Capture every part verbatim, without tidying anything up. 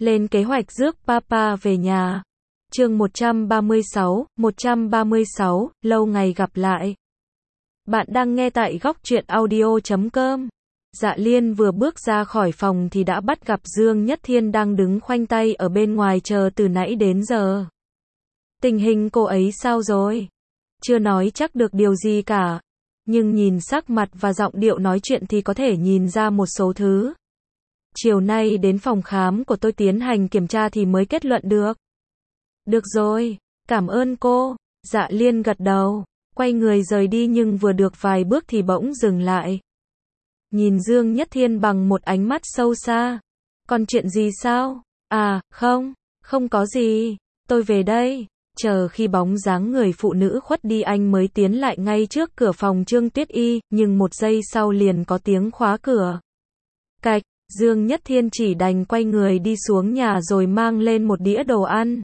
Lên kế hoạch rước Papa về nhà. Chương một trăm ba mươi sáu, một trăm ba mươi sáu, lâu ngày gặp lại. Bạn đang nghe tại góc truyện audio chấm com. Dạ Liên vừa bước ra khỏi phòng thì đã bắt gặp Dương Nhất Thiên đang đứng khoanh tay ở bên ngoài chờ từ nãy đến giờ. Tình hình cô ấy sao rồi? Chưa nói chắc được điều gì cả. Nhưng nhìn sắc mặt và giọng điệu nói chuyện thì có thể nhìn ra một số thứ. Chiều nay đến phòng khám của tôi tiến hành kiểm tra thì mới kết luận được. Được rồi, cảm ơn cô. Dạ Liên gật đầu, quay người rời đi nhưng vừa được vài bước thì bỗng dừng lại. Nhìn Dương Nhất Thiên bằng một ánh mắt sâu xa. Còn chuyện gì sao? À, không, không có gì, tôi về đây. Chờ khi bóng dáng người phụ nữ khuất đi anh mới tiến lại ngay trước cửa phòng Trương Tuyết Y, nhưng một giây sau liền có tiếng khóa cửa. Cạch, Dương Nhất Thiên chỉ đành quay người đi xuống nhà rồi mang lên một đĩa đồ ăn.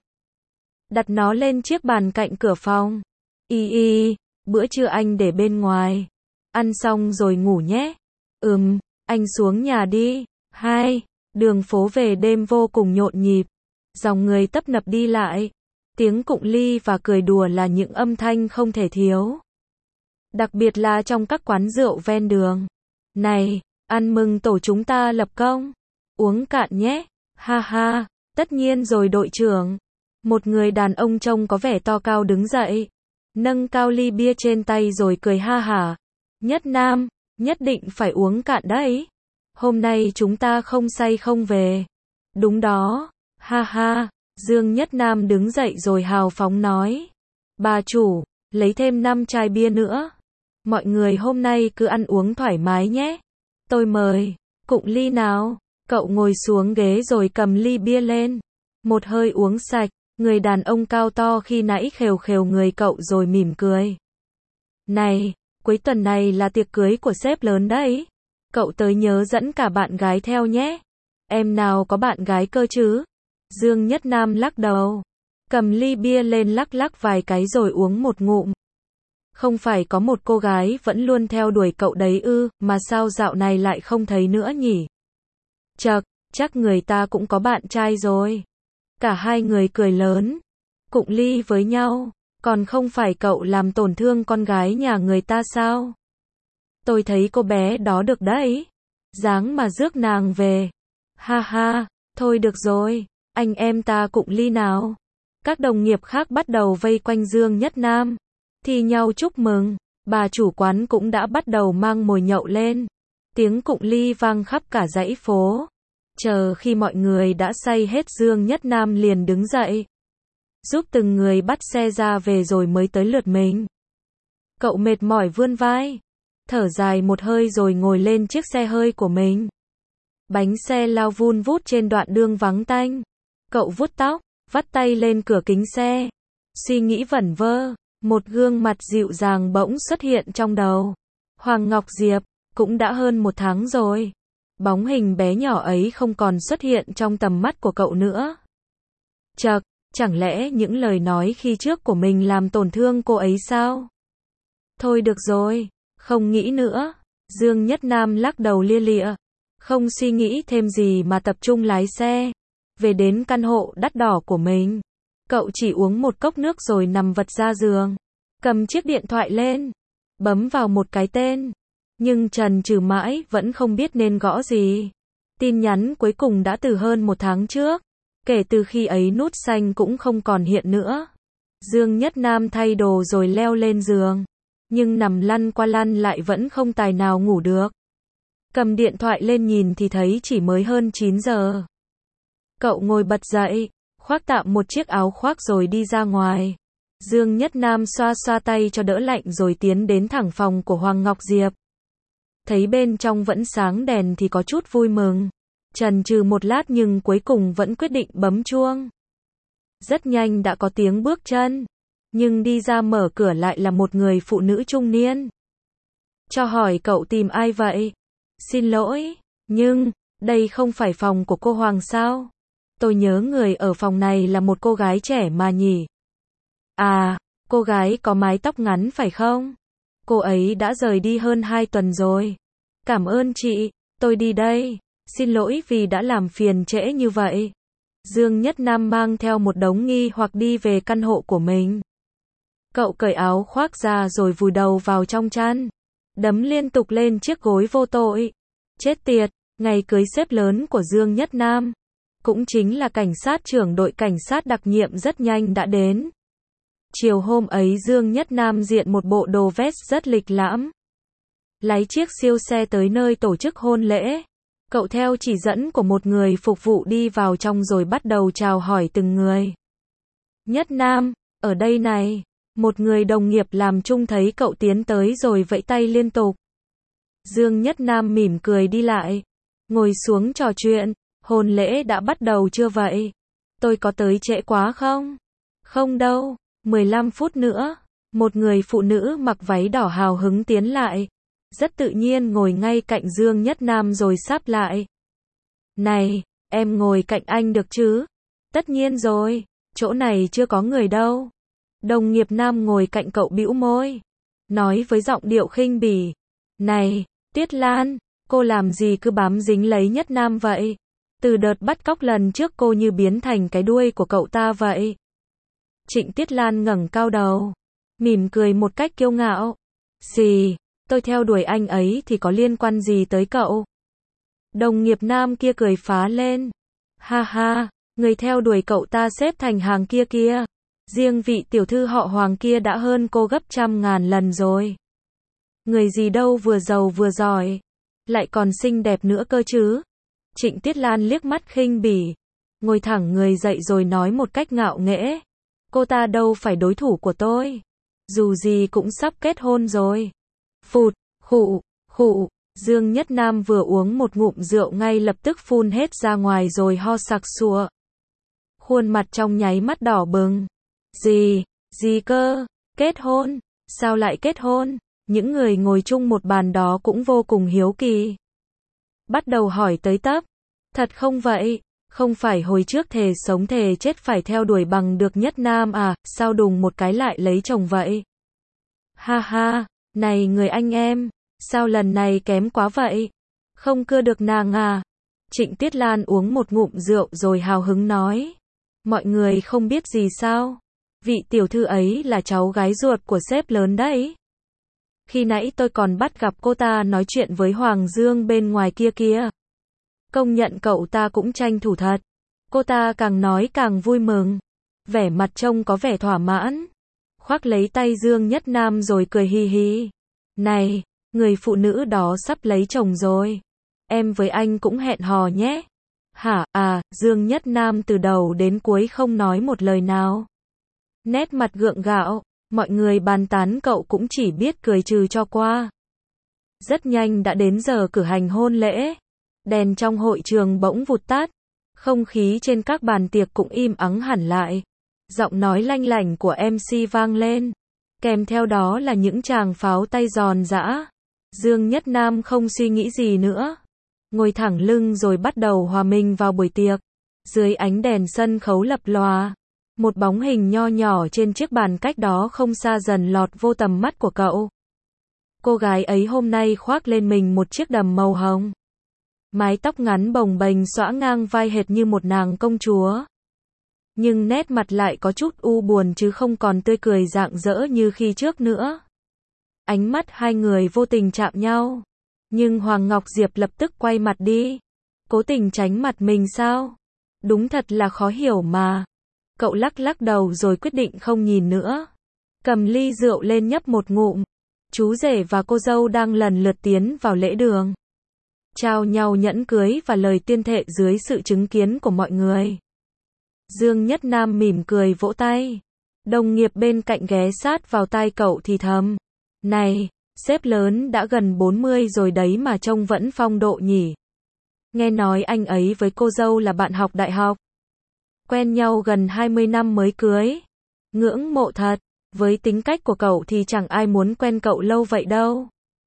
Đặt nó lên chiếc bàn cạnh cửa phòng. Y y, bữa trưa anh để bên ngoài. Ăn xong rồi ngủ nhé. Ừm, anh xuống nhà đi. Hai, đường phố về đêm vô cùng nhộn nhịp. Dòng người tấp nập đi lại. Tiếng cụng ly và cười đùa là những âm thanh không thể thiếu. Đặc biệt là trong các quán rượu ven đường. Này, ăn mừng tổ chúng ta lập công. Uống cạn nhé. Ha ha, tất nhiên rồi đội trưởng. Một người đàn ông trông có vẻ to cao đứng dậy. Nâng cao ly bia trên tay rồi cười ha hả. Nhất Nam, nhất định phải uống cạn đấy. Hôm nay chúng ta không say không về. Đúng đó, ha ha. Dương Nhất Nam đứng dậy rồi hào phóng nói. Bà chủ, lấy thêm năm chai bia nữa. Mọi người hôm nay cứ ăn uống thoải mái nhé. Tôi mời, cụng ly nào. Cậu ngồi xuống ghế rồi cầm ly bia lên. Một hơi uống sạch, người đàn ông cao to khi nãy khều khều người cậu rồi mỉm cười. Này, cuối tuần này là tiệc cưới của sếp lớn đấy. Cậu tới nhớ dẫn cả bạn gái theo nhé. Em nào có bạn gái cơ chứ? Dương Nhất Nam lắc đầu. Cầm ly bia lên lắc lắc vài cái rồi uống một ngụm. Không phải có một cô gái vẫn luôn theo đuổi cậu đấy ư, mà sao dạo này lại không thấy nữa nhỉ? Chậc, chắc người ta cũng có bạn trai rồi. Cả hai người cười lớn. Cụng ly với nhau. Còn không phải cậu làm tổn thương con gái nhà người ta sao? Tôi thấy cô bé đó được đấy. Dáng mà rước nàng về. Ha ha, thôi được rồi. Anh em ta cụng ly nào. Các đồng nghiệp khác bắt đầu vây quanh Dương Nhất Nam. Thi nhau chúc mừng. Bà chủ quán cũng đã bắt đầu mang mồi nhậu lên. Tiếng cụng ly vang khắp cả dãy phố. Chờ khi mọi người đã say hết Dương Nhất Nam liền đứng dậy. Giúp từng người bắt xe ra về rồi mới tới lượt mình. Cậu mệt mỏi vươn vai. Thở dài một hơi rồi ngồi lên chiếc xe hơi của mình. Bánh xe lao vun vút trên đoạn đường vắng tanh. Cậu vuốt tóc, vắt tay lên cửa kính xe. Suy nghĩ vẩn vơ, một gương mặt dịu dàng bỗng xuất hiện trong đầu. Hoàng Ngọc Diệp, cũng đã hơn một tháng rồi. Bóng hình bé nhỏ ấy không còn xuất hiện trong tầm mắt của cậu nữa. Chậc, chẳng lẽ những lời nói khi trước của mình làm tổn thương cô ấy sao? Thôi được rồi, không nghĩ nữa. Dương Nhất Nam lắc đầu lia lịa. Không suy nghĩ thêm gì mà tập trung lái xe. Về đến căn hộ đắt đỏ của mình. Cậu chỉ uống một cốc nước rồi nằm vật ra giường. Cầm chiếc điện thoại lên. Bấm vào một cái tên. Nhưng chần chừ mãi vẫn không biết nên gõ gì. Tin nhắn cuối cùng đã từ hơn một tháng trước. Kể từ khi ấy nút xanh cũng không còn hiện nữa. Dương Nhất Nam thay đồ rồi leo lên giường. Nhưng nằm lăn qua lăn lại vẫn không tài nào ngủ được. Cầm điện thoại lên nhìn thì thấy chỉ mới hơn chín giờ. Cậu ngồi bật dậy, khoác tạm một chiếc áo khoác rồi đi ra ngoài. Dương Nhất Nam xoa xoa tay cho đỡ lạnh rồi tiến đến thẳng phòng của Hoàng Ngọc Diệp. Thấy bên trong vẫn sáng đèn thì có chút vui mừng. Chần chừ một lát nhưng cuối cùng vẫn quyết định bấm chuông. Rất nhanh đã có tiếng bước chân. Nhưng đi ra mở cửa lại là một người phụ nữ trung niên. Cho hỏi cậu tìm ai vậy? Xin lỗi, nhưng, đây không phải phòng của cô Hoàng sao? Tôi nhớ người ở phòng này là một cô gái trẻ mà nhỉ? À, cô gái có mái tóc ngắn phải không? Cô ấy đã rời đi hơn hai tuần rồi. Cảm ơn chị, tôi đi đây. Xin lỗi vì đã làm phiền trễ như vậy. Dương Nhất Nam mang theo một đống nghi hoặc đi về căn hộ của mình. Cậu cởi áo khoác ra rồi vùi đầu vào trong chăn, đấm liên tục lên chiếc gối vô tội. Chết tiệt, ngày cưới sếp lớn của Dương Nhất Nam, cũng chính là cảnh sát trưởng đội cảnh sát đặc nhiệm rất nhanh đã đến. Chiều hôm ấy Dương Nhất Nam diện một bộ đồ vest rất lịch lãm, lái chiếc siêu xe tới nơi tổ chức hôn lễ. Cậu theo chỉ dẫn của một người phục vụ đi vào trong rồi bắt đầu chào hỏi từng người. Nhất Nam, ở đây này. Một người đồng nghiệp làm chung thấy cậu tiến tới rồi vẫy tay liên tục. Dương Nhất Nam mỉm cười đi lại, ngồi xuống trò chuyện. Hôn lễ đã bắt đầu chưa vậy? Tôi có tới trễ quá không? Không đâu, mười lăm phút nữa. Một người phụ nữ mặc váy đỏ hào hứng tiến lại, rất tự nhiên ngồi ngay cạnh Dương Nhất Nam rồi sáp lại. Này, em ngồi cạnh anh được chứ? Tất nhiên rồi, chỗ này chưa có người đâu. Đồng nghiệp nam ngồi cạnh cậu bĩu môi, nói với giọng điệu khinh bỉ. Này, Tiết Lan, cô làm gì cứ bám dính lấy Nhất Nam vậy? Từ đợt bắt cóc lần trước cô như biến thành cái đuôi của cậu ta vậy. Trịnh Tiết Lan ngẩng cao đầu, mỉm cười một cách kiêu ngạo. Xì, tôi theo đuổi anh ấy thì có liên quan gì tới cậu? Đồng nghiệp nam kia cười phá lên. Ha ha, người theo đuổi cậu ta xếp thành hàng kia kia. Riêng vị tiểu thư họ Hoàng kia đã hơn cô gấp trăm ngàn lần rồi. Người gì đâu vừa giàu vừa giỏi, lại còn xinh đẹp nữa cơ chứ. Trịnh Tiết Lan liếc mắt khinh bỉ, ngồi thẳng người dậy rồi nói một cách ngạo nghễ. Cô ta đâu phải đối thủ của tôi. Dù gì cũng sắp kết hôn rồi. Phụt, khụ, khụ, Dương Nhất Nam vừa uống một ngụm rượu ngay lập tức phun hết ra ngoài rồi ho sặc sụa. Khuôn mặt trong nháy mắt đỏ bừng. Gì, gì cơ, kết hôn, sao lại kết hôn? Những người ngồi chung một bàn đó cũng vô cùng hiếu kỳ. Bắt đầu hỏi tới tấp. Thật không vậy? Không phải hồi trước thề sống thề chết phải theo đuổi bằng được Nhất Nam à, sao đùng một cái lại lấy chồng vậy? Ha ha, này người anh em, sao lần này kém quá vậy? Không cưa được nàng à? Trịnh Tiết Lan uống một ngụm rượu rồi hào hứng nói. Mọi người không biết gì sao? Vị tiểu thư ấy là cháu gái ruột của sếp lớn đấy. Khi nãy tôi còn bắt gặp cô ta nói chuyện với Hoàng Dương bên ngoài kia kia. Công nhận cậu ta cũng tranh thủ thật. Cô ta càng nói càng vui mừng, vẻ mặt trông có vẻ thỏa mãn. Khoác lấy tay Dương Nhất Nam rồi cười hi hi. Này, người phụ nữ đó sắp lấy chồng rồi. Em với anh cũng hẹn hò nhé. Hả, à, Dương Nhất Nam từ đầu đến cuối không nói một lời nào. Nét mặt gượng gạo, mọi người bàn tán cậu cũng chỉ biết cười trừ cho qua. Rất nhanh đã đến giờ cử hành hôn lễ. Đèn trong hội trường bỗng vụt tắt. Không khí trên các bàn tiệc cũng im ắng hẳn lại. Giọng nói lanh lảnh của em xê vang lên. Kèm theo đó là những tràng pháo tay giòn giã. Dương Nhất Nam không suy nghĩ gì nữa. Ngồi thẳng lưng rồi bắt đầu hòa mình vào buổi tiệc. Dưới ánh đèn sân khấu lập lòa, một bóng hình nho nhỏ trên chiếc bàn cách đó không xa dần lọt vô tầm mắt của cậu. Cô gái ấy hôm nay khoác lên mình một chiếc đầm màu hồng. Mái tóc ngắn bồng bềnh xõa ngang vai hệt như một nàng công chúa. Nhưng nét mặt lại có chút u buồn chứ không còn tươi cười rạng rỡ như khi trước nữa. Ánh mắt hai người vô tình chạm nhau. Nhưng Hoàng Ngọc Diệp lập tức quay mặt đi. Cố tình tránh mặt mình sao? Đúng thật là khó hiểu mà. Cậu lắc lắc đầu rồi quyết định không nhìn nữa. Cầm ly rượu lên nhấp một ngụm. Chú rể và cô dâu đang lần lượt tiến vào lễ đường. Trao nhau nhẫn cưới và lời tuyên thệ dưới sự chứng kiến của mọi người. Dương Nhất Nam mỉm cười vỗ tay. Đồng nghiệp bên cạnh ghé sát vào tai cậu thì thầm. Này, sếp lớn đã gần bốn mươi rồi đấy mà trông vẫn phong độ nhỉ. Nghe nói anh ấy với cô dâu là bạn học đại học. Quen nhau gần hai mươi năm mới cưới. Ngưỡng mộ thật. Với tính cách của cậu thì chẳng ai muốn quen cậu lâu vậy đâu.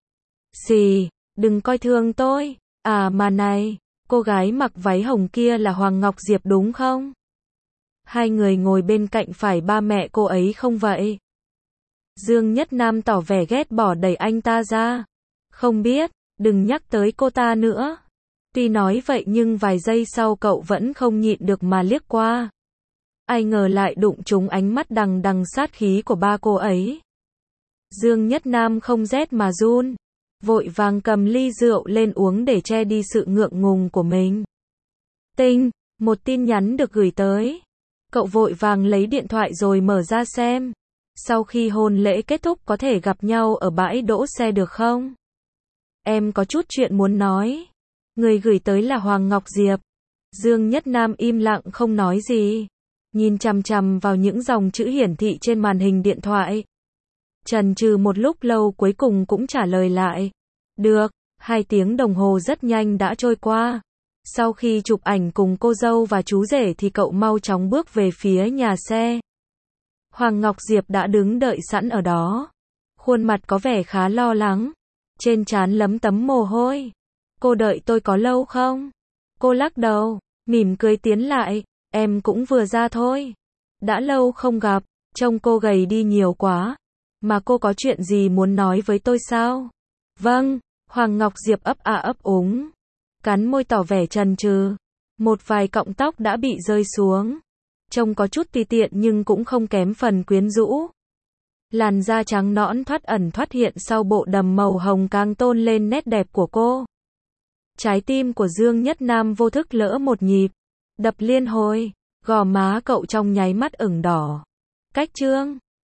Xì, đừng coi thường tôi. À mà này, cô gái mặc váy hồng kia là Hoàng Ngọc Diệp đúng không? Hai người ngồi bên cạnh phải ba mẹ cô ấy không vậy? Dương Nhất Nam tỏ vẻ ghét bỏ đẩy anh ta ra. Không biết, đừng nhắc tới cô ta nữa. Tuy nói vậy nhưng vài giây sau cậu vẫn không nhịn được mà liếc qua. Ai ngờ lại đụng trúng ánh mắt đằng đằng sát khí của ba cô ấy. Dương Nhất Nam không rét mà run, vội vàng cầm ly rượu lên uống để che đi sự ngượng ngùng của mình. Tinh, một tin nhắn được gửi tới. Cậu vội vàng lấy điện thoại rồi mở ra xem. Sau khi hôn lễ kết thúc có thể gặp nhau ở bãi đỗ xe được không? Em có chút chuyện muốn nói. Người gửi tới là Hoàng Ngọc Diệp. Dương Nhất Nam im lặng không nói gì, nhìn chằm chằm vào những dòng chữ hiển thị trên màn hình điện thoại. Chần chừ một lúc lâu cuối cùng cũng trả lời lại. Được, hai tiếng đồng hồ rất nhanh đã trôi qua. Sau khi chụp ảnh cùng cô dâu và chú rể thì cậu mau chóng bước về phía nhà xe. Hoàng Ngọc Diệp đã đứng đợi sẵn ở đó. Khuôn mặt có vẻ khá lo lắng, trên trán lấm tấm mồ hôi. Cô đợi tôi có lâu không? Cô lắc đầu, mỉm cười tiến lại. Em cũng vừa ra thôi. Đã lâu không gặp, trông cô gầy đi nhiều quá. Mà cô có chuyện gì muốn nói với tôi sao? Vâng, Hoàng Ngọc Diệp ấp a ấp úng, cắn môi tỏ vẻ chần chừ. Một vài cọng tóc đã bị rơi xuống, trông có chút tùy tiện nhưng cũng không kém phần quyến rũ. Làn da trắng nõn thoát ẩn thoát hiện sau bộ đầm màu hồng càng tôn lên nét đẹp của cô. Trái tim của Dương Nhất Nam vô thức lỡ một nhịp, đập liên hồi, gò má cậu trong nháy mắt ửng đỏ. Cách chương